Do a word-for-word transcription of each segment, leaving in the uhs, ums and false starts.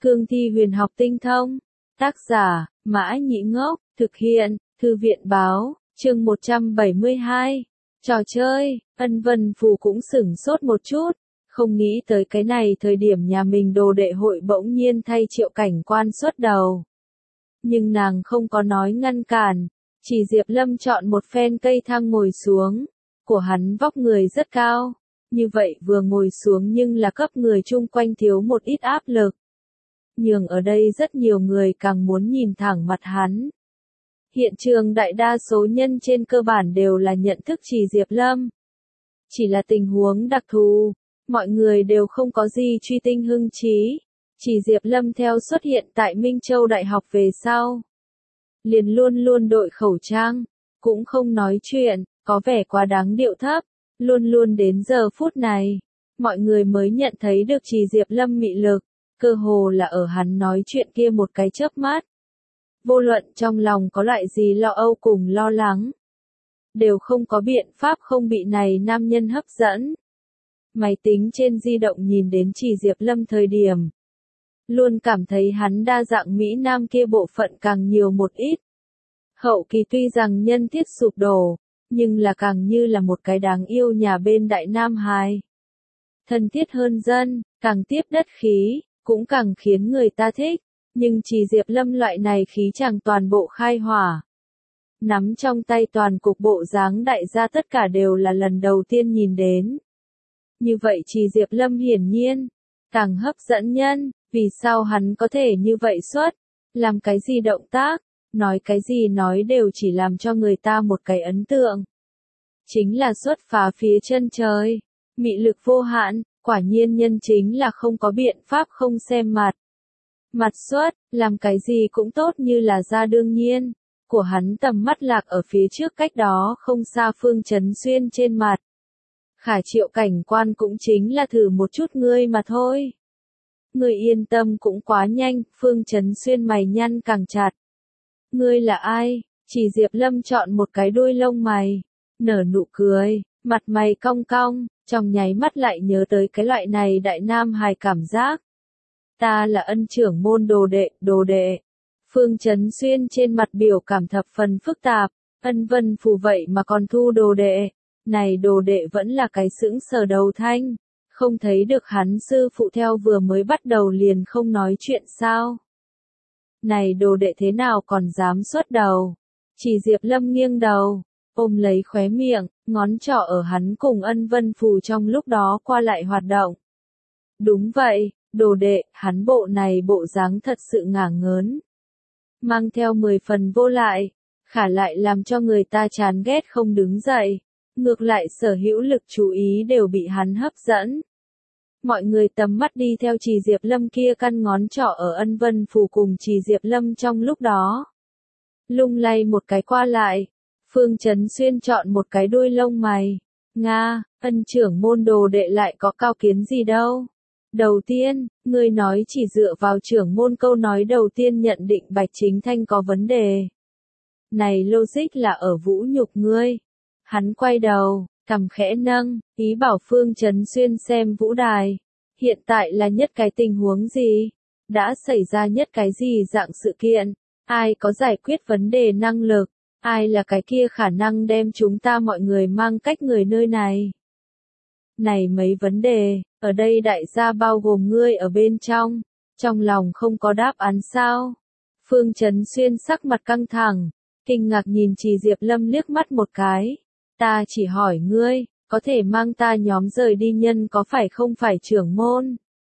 Cương thi huyền học tinh thông. Tác giả, Mã Nhĩ Ngốc, thực hiện, Thư viện Báo, chương một trăm bảy mươi hai. Trò chơi, Ân Vân Phù cũng sửng sốt một chút, không nghĩ tới cái này thời điểm nhà mình đồ đệ hội bỗng nhiên thay Triệu Cảnh Quan xuất đầu. Nhưng nàng không có nói ngăn cản, chỉ Diệp Lâm chọn một phen cây thang ngồi xuống, của hắn vóc người rất cao, như vậy vừa ngồi xuống nhưng là cấp người chung quanh thiếu một ít áp lực. Nhưng ở đây rất nhiều người càng muốn nhìn thẳng mặt hắn. Hiện trường đại đa số nhân trên cơ bản đều là nhận thức chỉ Diệp Lâm. Chỉ là tình huống đặc thù, mọi người đều không có gì truy tinh hưng trí. Chỉ Diệp Lâm theo xuất hiện tại Minh Châu Đại học về sau. Liền luôn luôn đội khẩu trang, cũng không nói chuyện, có vẻ quá đáng điệu thấp. Luôn luôn đến giờ phút này, mọi người mới nhận thấy được chỉ Diệp Lâm mị lực, cơ hồ là ở hắn nói chuyện kia một cái chớp mắt. Vô luận trong lòng có loại gì lo âu cùng lo lắng, đều không có biện pháp không bị này nam nhân hấp dẫn. Máy tính trên di động nhìn đến chỉ Diệp Lâm thời điểm, luôn cảm thấy hắn đa dạng Mỹ Nam kia bộ phận càng nhiều một ít. Hậu kỳ tuy rằng nhân thiết sụp đổ, nhưng là càng như là một cái đáng yêu nhà bên đại nam hài. Thân thiết hơn dân, càng tiếp đất khí, cũng càng khiến người ta thích. Nhưng chỉ Diệp Lâm loại này khí chàng toàn bộ khai hỏa. Nắm trong tay toàn cục bộ dáng đại gia tất cả đều là lần đầu tiên nhìn đến. Như vậy chỉ Diệp Lâm hiển nhiên, càng hấp dẫn nhân, vì sao hắn có thể như vậy xuất, làm cái gì động tác, nói cái gì nói đều chỉ làm cho người ta một cái ấn tượng. Chính là xuất phá phía chân trời, mị lực vô hạn, quả nhiên nhân chính là không có biện pháp không xem mặt. Mặt xuất, làm cái gì cũng tốt như là ra đương nhiên, của hắn tầm mắt lạc ở phía trước cách đó không xa Phương Chấn Xuyên trên mặt. Khả Triệu Cảnh Quan cũng chính là thử một chút ngươi mà thôi. Ngươi yên tâm cũng quá nhanh, Phương Chấn Xuyên mày nhăn càng chặt. Ngươi là ai? Chỉ Diệp Lâm chọn một cái đuôi lông mày, nở nụ cười, mặt mày cong cong, trong nháy mắt lại nhớ tới cái loại này đại nam hài cảm giác. Ta là Ân trưởng môn đồ đệ, đồ đệ. Phương Chấn Xuyên trên mặt biểu cảm thập phần phức tạp, Ân Vân Phù vậy mà còn thu đồ đệ. Này đồ đệ vẫn là cái sững sờ đầu thanh, không thấy được hắn sư phụ theo vừa mới bắt đầu liền không nói chuyện sao. Này đồ đệ thế nào còn dám xuất đầu. Chỉ Diệp Lâm nghiêng đầu, ôm lấy khóe miệng, ngón trỏ ở hắn cùng Ân Vân Phù trong lúc đó qua lại hoạt động. Đúng vậy. Đồ đệ, hắn bộ này bộ dáng thật sự ngả ngớn. Mang theo mười phần vô lại, khả lại làm cho người ta chán ghét không đứng dậy. Ngược lại sở hữu lực chú ý đều bị hắn hấp dẫn. Mọi người tầm mắt đi theo chỉ Diệp Lâm kia căn ngón trỏ ở Ân Vân Phù cùng chỉ Diệp Lâm trong lúc đó. Lung lay một cái qua lại, Phương Chấn Xuyên chọn một cái đuôi lông mày. Nga, Ân trưởng môn đồ đệ lại có cao kiến gì đâu. Đầu tiên, ngươi nói chỉ dựa vào trưởng môn câu nói đầu tiên nhận định Bạch Chính Thanh có vấn đề. Này logic là ở vũ nhục ngươi. Hắn quay đầu, cằm khẽ nâng, ý bảo Phương Chấn Xuyên xem vũ đài. Hiện tại là nhất cái tình huống gì? Đã xảy ra nhất cái gì dạng sự kiện? Ai có giải quyết vấn đề năng lực? Ai là cái kia khả năng đem chúng ta mọi người mang cách người nơi này? Này mấy vấn đề, ở đây đại gia bao gồm ngươi ở bên trong, trong lòng không có đáp án sao? Phương Chấn Xuyên sắc mặt căng thẳng, kinh ngạc nhìn chỉ Diệp Lâm liếc mắt một cái. Ta chỉ hỏi ngươi, có thể mang ta nhóm rời đi nhân có phải không phải trưởng môn?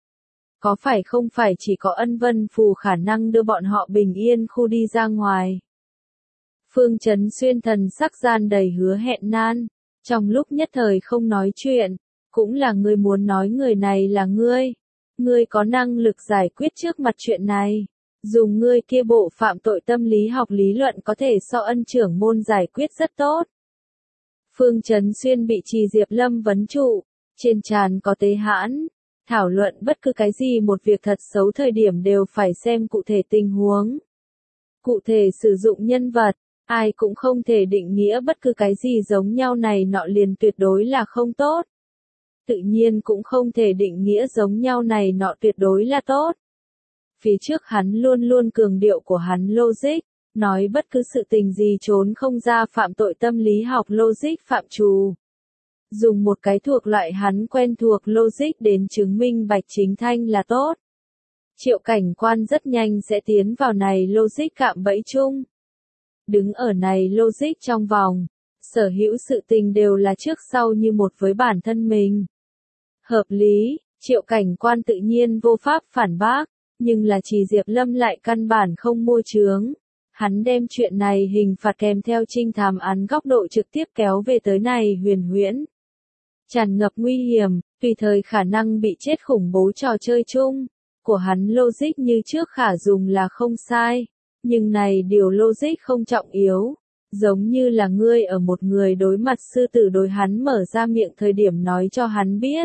Có phải không phải chỉ có Ân Vân Phù khả năng đưa bọn họ bình yên khu đi ra ngoài? Phương Chấn Xuyên thần sắc gian đầy hứa hẹn nan, trong lúc nhất thời không nói chuyện. Cũng là ngươi muốn nói người này là ngươi. Ngươi có năng lực giải quyết trước mặt chuyện này. Dùng ngươi kia bộ phạm tội tâm lý học lý luận có thể so Ân trưởng môn giải quyết rất tốt. Phương Chấn Xuyên bị chỉ Diệp Lâm vấn trụ. Trên trán có tế hãn. Thảo luận bất cứ cái gì một việc thật xấu thời điểm đều phải xem cụ thể tình huống. Cụ thể sử dụng nhân vật. Ai cũng không thể định nghĩa bất cứ cái gì giống nhau này nọ liền tuyệt đối là không tốt. Tự nhiên cũng không thể định nghĩa giống nhau này nọ tuyệt đối là tốt. Phía trước hắn luôn luôn cường điệu của hắn logic, nói bất cứ sự tình gì trốn không ra phạm tội tâm lý học logic phạm trù. Dùng một cái thuộc loại hắn quen thuộc logic đến chứng minh Bạch Chính Thanh là tốt. Triệu Cảnh Quan rất nhanh sẽ tiến vào này logic cạm bẫy chung. Đứng ở này logic trong vòng, sở hữu sự tình đều là trước sau như một với bản thân mình. Hợp lý, Triệu Cảnh Quan tự nhiên vô pháp phản bác, nhưng là Chỉ Diệp Lâm lại căn bản không mua chướng. Hắn đem chuyện này hình phạt kèm theo trinh thám án góc độ trực tiếp kéo về tới này huyền huyễn. Tràn ngập nguy hiểm, tùy thời khả năng bị chết khủng bố trò chơi chung. Của hắn logic như trước khả dùng là không sai, nhưng này điều logic không trọng yếu. Giống như là ngươi ở một người đối mặt sư tử đối hắn mở ra miệng thời điểm nói cho hắn biết.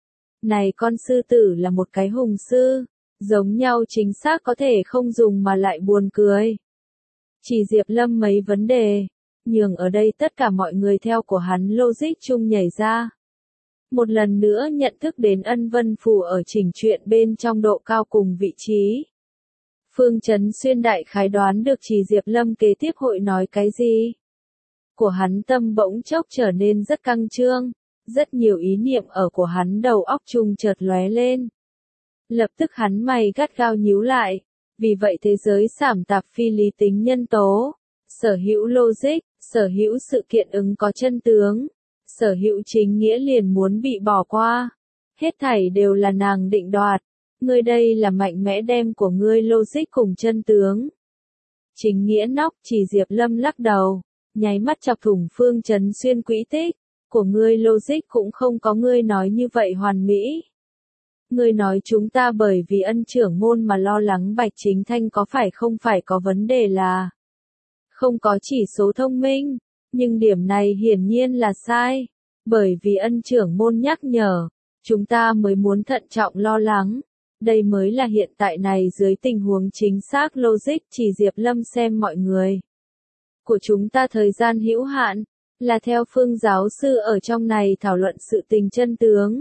Này con sư tử là một cái hùng sư, giống nhau chính xác có thể không dùng mà lại buồn cười. Chỉ Diệp Lâm mấy vấn đề, nhường ở đây tất cả mọi người theo của hắn logic chung nhảy ra. Một lần nữa nhận thức đến Ân Vân Phù ở chỉnh truyện bên trong độ cao cùng vị trí. Phương Chấn Xuyên đại khái đoán được Chỉ Diệp Lâm kế tiếp hội nói cái gì. Của hắn tâm bỗng chốc trở nên rất căng trương, rất nhiều ý niệm ở của hắn đầu óc chung chợt lóe lên. Lập tức hắn mày gắt gao nhíu lại, vì vậy thế giới sảm tạp phi lý tính nhân tố, sở hữu logic, sở hữu sự kiện ứng có chân tướng, sở hữu chính nghĩa liền muốn bị bỏ qua. Hết thảy đều là nàng định đoạt. Ngươi đây là mạnh mẽ đem của ngươi logic cùng chân tướng. Chính nghĩa nóc Chỉ Diệp Lâm lắc đầu, nháy mắt chọc thủng Phương Chấn Xuyên quỹ tích. Của ngươi logic cũng không có ngươi nói như vậy hoàn mỹ. Ngươi nói chúng ta bởi vì Ân trưởng môn mà lo lắng Bạch Chính Thanh có phải không phải có vấn đề là không có chỉ số thông minh, nhưng điểm này hiển nhiên là sai. Bởi vì Ân trưởng môn nhắc nhở, chúng ta mới muốn thận trọng lo lắng. Đây mới là hiện tại này dưới tình huống chính xác logic. Chỉ Diệp Lâm xem mọi người của chúng ta thời gian hữu hạn, là theo Phương giáo sư ở trong này thảo luận sự tình chân tướng.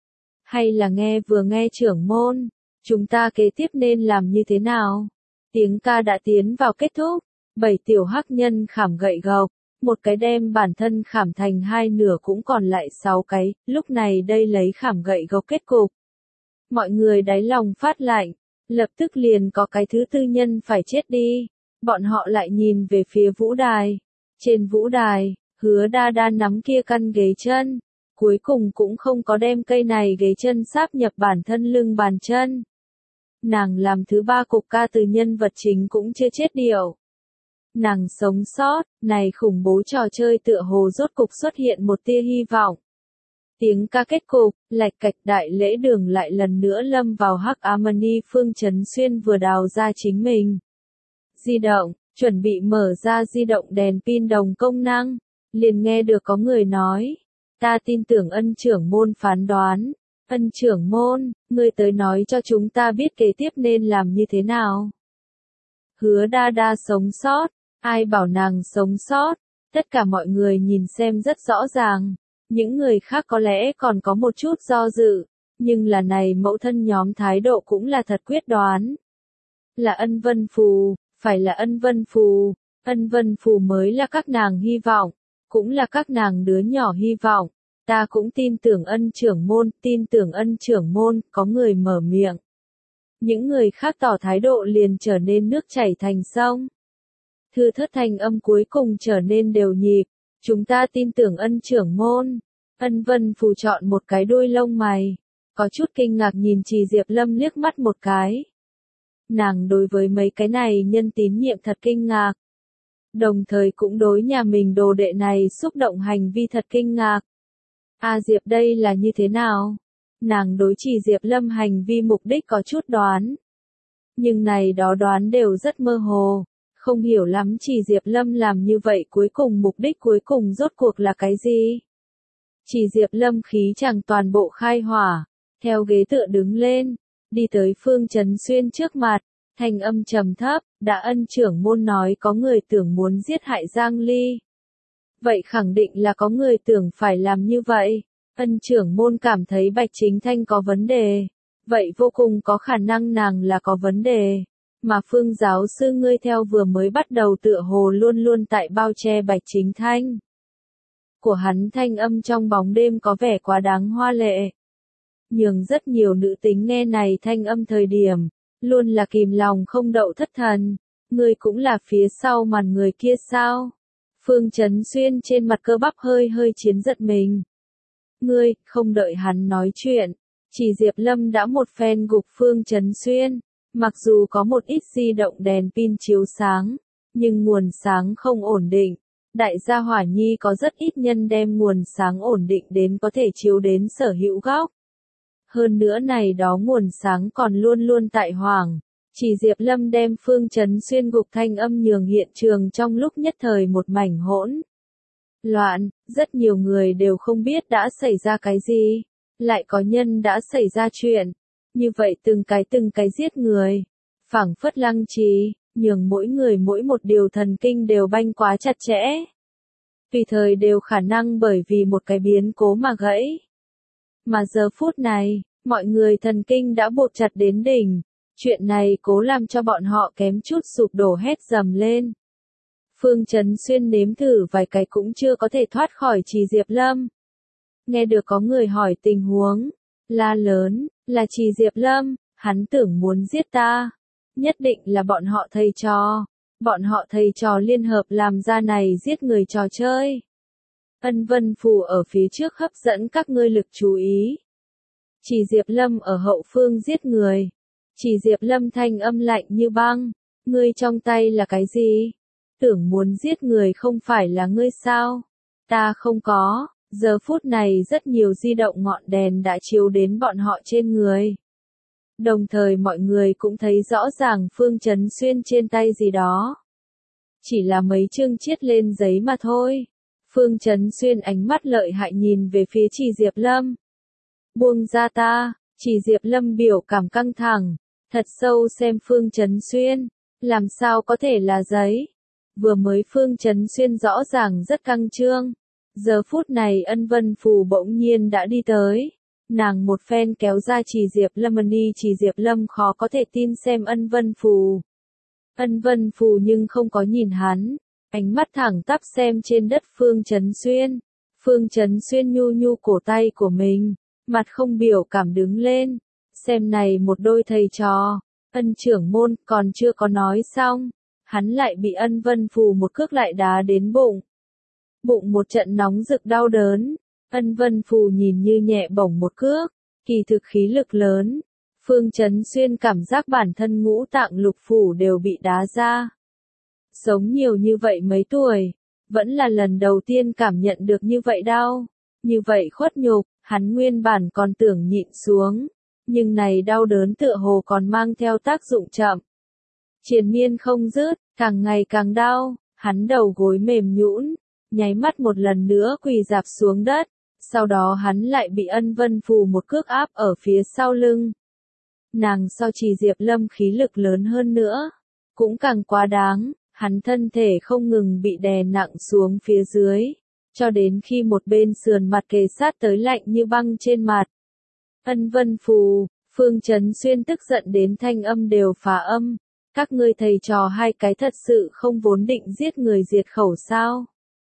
Hay là nghe vừa nghe trưởng môn, chúng ta kế tiếp nên làm như thế nào? Tiếng ca đã tiến vào kết thúc, bảy tiểu hắc nhân khảm gậy gộc, một cái đem bản thân khảm thành hai nửa cũng còn lại sáu cái, lúc này đây lấy khảm gậy gộc kết cục. Mọi người đáy lòng phát lạnh, lập tức liền có cái thứ tư nhân phải chết đi. Bọn họ lại nhìn về phía vũ đài. Trên vũ đài, Hứa Đa Đa nắm kia căn ghế chân, cuối cùng cũng không có đem cây này ghế chân sáp nhập bản thân lưng bàn chân. Nàng làm thứ ba cục ca từ nhân vật chính cũng chưa chết điệu. Nàng sống sót, này khủng bố trò chơi tựa hồ rốt cục xuất hiện một tia hy vọng. Tiếng ca kết cục, lạch cạch đại lễ đường lại lần nữa lâm vào hắc Amani. Phương Chấn Xuyên vừa đào ra chính mình di động, chuẩn bị mở ra di động đèn pin đồng công năng, liền nghe được có người nói, ta tin tưởng Ân trưởng môn phán đoán. Ân trưởng môn, ngươi tới nói cho chúng ta biết kế tiếp nên làm như thế nào. Hứa Đa Đa sống sót, ai bảo nàng sống sót, tất cả mọi người nhìn xem rất rõ ràng. Những người khác có lẽ còn có một chút do dự, nhưng là này mẫu thân nhóm thái độ cũng là thật quyết đoán. Là Ân Vân Phù, phải là Ân Vân Phù, Ân Vân Phù mới là các nàng hy vọng, cũng là các nàng đứa nhỏ hy vọng. Ta cũng tin tưởng Ân trưởng môn, tin tưởng Ân trưởng môn, có người mở miệng. Những người khác tỏ thái độ liền trở nên nước chảy thành sông. Thưa thất thanh âm cuối cùng trở nên đều nhịp. Chúng ta tin tưởng Ân trưởng môn. Ân Vân Phù chọn một cái đuôi lông mày, có chút kinh ngạc nhìn Chỉ Diệp Lâm liếc mắt một cái. Nàng đối với mấy cái này nhân tín nhiệm thật kinh ngạc. Đồng thời cũng đối nhà mình đồ đệ này xúc động hành vi thật kinh ngạc. A Diệp đây là như thế nào? Nàng đối Chỉ Diệp Lâm hành vi mục đích có chút đoán. Nhưng này đó đoán đều rất mơ hồ. Không hiểu lắm Chỉ Diệp Lâm làm như vậy cuối cùng mục đích cuối cùng rốt cuộc là cái gì? Chỉ Diệp Lâm khí chẳng toàn bộ khai hỏa, theo ghế tựa đứng lên, đi tới Phương Chấn Xuyên trước mặt, thanh âm trầm thấp, đã Ân trưởng môn nói có người tưởng muốn giết hại Giang Ly. Vậy khẳng định là có người tưởng phải làm như vậy. Ân trưởng môn cảm thấy Bạch Chính Thanh có vấn đề. vậy vô cùng có khả năng nàng là có vấn đề. Mà Phương giáo sư ngươi theo vừa mới bắt đầu tựa hồ luôn luôn tại bao che Bạch Chính Thanh. Của hắn thanh âm trong bóng đêm có vẻ quá đáng hoa lệ. Nhưng rất nhiều nữ tính nghe này thanh âm thời điểm, luôn là kìm lòng không đậu thất thần. Ngươi cũng là phía sau màn người kia sao? Phương Chấn Xuyên trên mặt cơ bắp hơi hơi chiến giật mình. Ngươi, không đợi hắn nói chuyện. Chỉ Diệp Lâm đã một phen gục Phương Chấn Xuyên. Mặc dù có một ít di động đèn pin chiếu sáng, nhưng nguồn sáng không ổn định. Đại gia Hỏa Nhi có rất ít nhân đem nguồn sáng ổn định đến có thể chiếu đến sở hữu góc. Hơn nữa này đó nguồn sáng còn luôn luôn tại hoàng. Chỉ Diệp Lâm đem Phương Chấn Xuyên gục thanh âm nhường hiện trường trong lúc nhất thời một mảnh hỗn loạn, rất nhiều người đều không biết đã xảy ra cái gì, lại có nhân đã xảy ra chuyện. Như vậy từng cái từng cái giết người, phảng phất lăng trì, nhường mỗi người mỗi một điều thần kinh đều banh quá chặt chẽ. Tùy thời đều khả năng bởi vì một cái biến cố mà gãy. Mà giờ phút này, mọi người thần kinh đã buộc chặt đến đỉnh. Chuyện này cố làm cho bọn họ kém chút sụp đổ hét dầm lên. Phương Chấn Xuyên nếm thử vài cái cũng chưa có thể thoát khỏi Trì Diệp Lâm. Nghe được có người hỏi tình huống, la lớn, là Trì Diệp Lâm, hắn tưởng muốn giết ta. Nhất định là bọn họ thầy trò. Bọn họ thầy trò liên hợp làm ra này giết người trò chơi. Ân Vân Phù ở phía trước hấp dẫn các ngươi lực chú ý. Trì Diệp Lâm ở hậu phương giết người. Chỉ Diệp Lâm thanh âm lạnh như băng, ngươi trong tay là cái gì? Tưởng muốn giết người không phải là ngươi sao? Ta không có, giờ phút này rất nhiều di động ngọn đèn đã chiếu đến bọn họ trên người. Đồng thời mọi người cũng thấy rõ ràng Phương Chấn Xuyên trên tay gì đó. Chỉ là mấy chương chiết lên giấy mà thôi. Phương Chấn Xuyên ánh mắt lợi hại nhìn về phía Chỉ Diệp Lâm. Buông ra ta, Chỉ Diệp Lâm biểu cảm căng thẳng. Thật sâu xem Phương Chấn Xuyên, làm sao có thể là giấy. Vừa mới Phương Chấn Xuyên rõ ràng rất căng trương. Giờ phút này Ân Vân Phù bỗng nhiên đã đi tới. Nàng một phen kéo ra Chỉ Diệp Lâm đi, Chỉ Diệp Lâm khó có thể tin xem Ân Vân Phù. Ân Vân Phù nhưng không có nhìn hắn, ánh mắt thẳng tắp xem trên đất Phương Chấn Xuyên. Phương Chấn Xuyên nhu nhu cổ tay của mình, mặt không biểu cảm đứng lên. Xem này một đôi thầy trò, Ân trưởng môn còn chưa có nói xong, hắn lại bị Ân Vân Phù một cước lại đá đến bụng. Bụng một trận nóng rực đau đớn, Ân Vân Phù nhìn như nhẹ bổng một cước, kỳ thực khí lực lớn. Phương Chấn Xuyên cảm giác bản thân ngũ tạng lục phủ đều bị đá ra. Sống nhiều như vậy mấy tuổi, vẫn là lần đầu tiên cảm nhận được như vậy đau, như vậy khuất nhục, hắn nguyên bản còn tưởng nhịn xuống. Nhưng này đau đớn tựa hồ còn mang theo tác dụng chậm. Triền miên không dứt, càng ngày càng đau, hắn đầu gối mềm nhũn, nháy mắt một lần nữa quỳ rạp xuống đất, sau đó hắn lại bị Ân Vân Phù một cước áp ở phía sau lưng. Nàng so Trì Diệp Lâm khí lực lớn hơn nữa, cũng càng quá đáng, hắn thân thể không ngừng bị đè nặng xuống phía dưới, cho đến khi một bên sườn mặt kề sát tới lạnh như băng trên mặt. Ân Vân Phù, Phương Chấn Xuyên tức giận đến thanh âm đều phá âm. Các ngươi thầy trò hai cái thật sự không vốn định giết người diệt khẩu sao?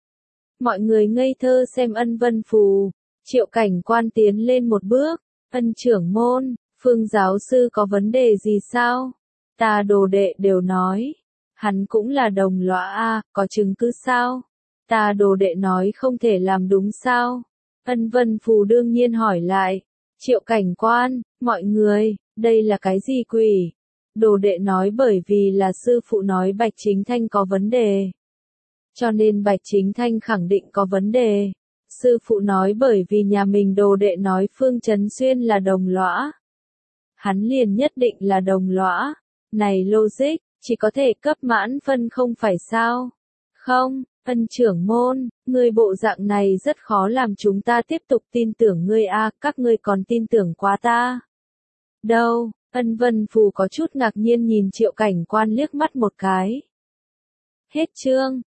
Mọi người ngây thơ xem Ân Vân Phù. Triệu Cảnh Quan tiến lên một bước. Ân trưởng môn, Phương giáo sư có vấn đề gì sao? Ta đồ đệ đều nói. Hắn cũng là đồng lõa a, có chứng cứ sao? Ta đồ đệ nói không thể làm đúng sao? Ân Vân Phù đương nhiên hỏi lại. Triệu Cảnh Quan, mọi người, đây là cái gì quỷ? Đồ đệ nói bởi vì là sư phụ nói Bạch Chính Thanh có vấn đề. Cho nên Bạch Chính Thanh khẳng định có vấn đề. Sư phụ nói bởi vì nhà mình đồ đệ nói Phương Chấn Xuyên là đồng lõa. Hắn liền nhất định là đồng lõa. Này logic, chỉ có thể cấp mãn phân không phải sao? Không, Ân trưởng môn, ngươi bộ dạng này rất khó làm chúng ta tiếp tục tin tưởng ngươi a, các ngươi còn tin tưởng quá ta. Đâu, Ân Vân Phù có chút ngạc nhiên nhìn Triệu Cảnh Quan liếc mắt một cái. Hết chương.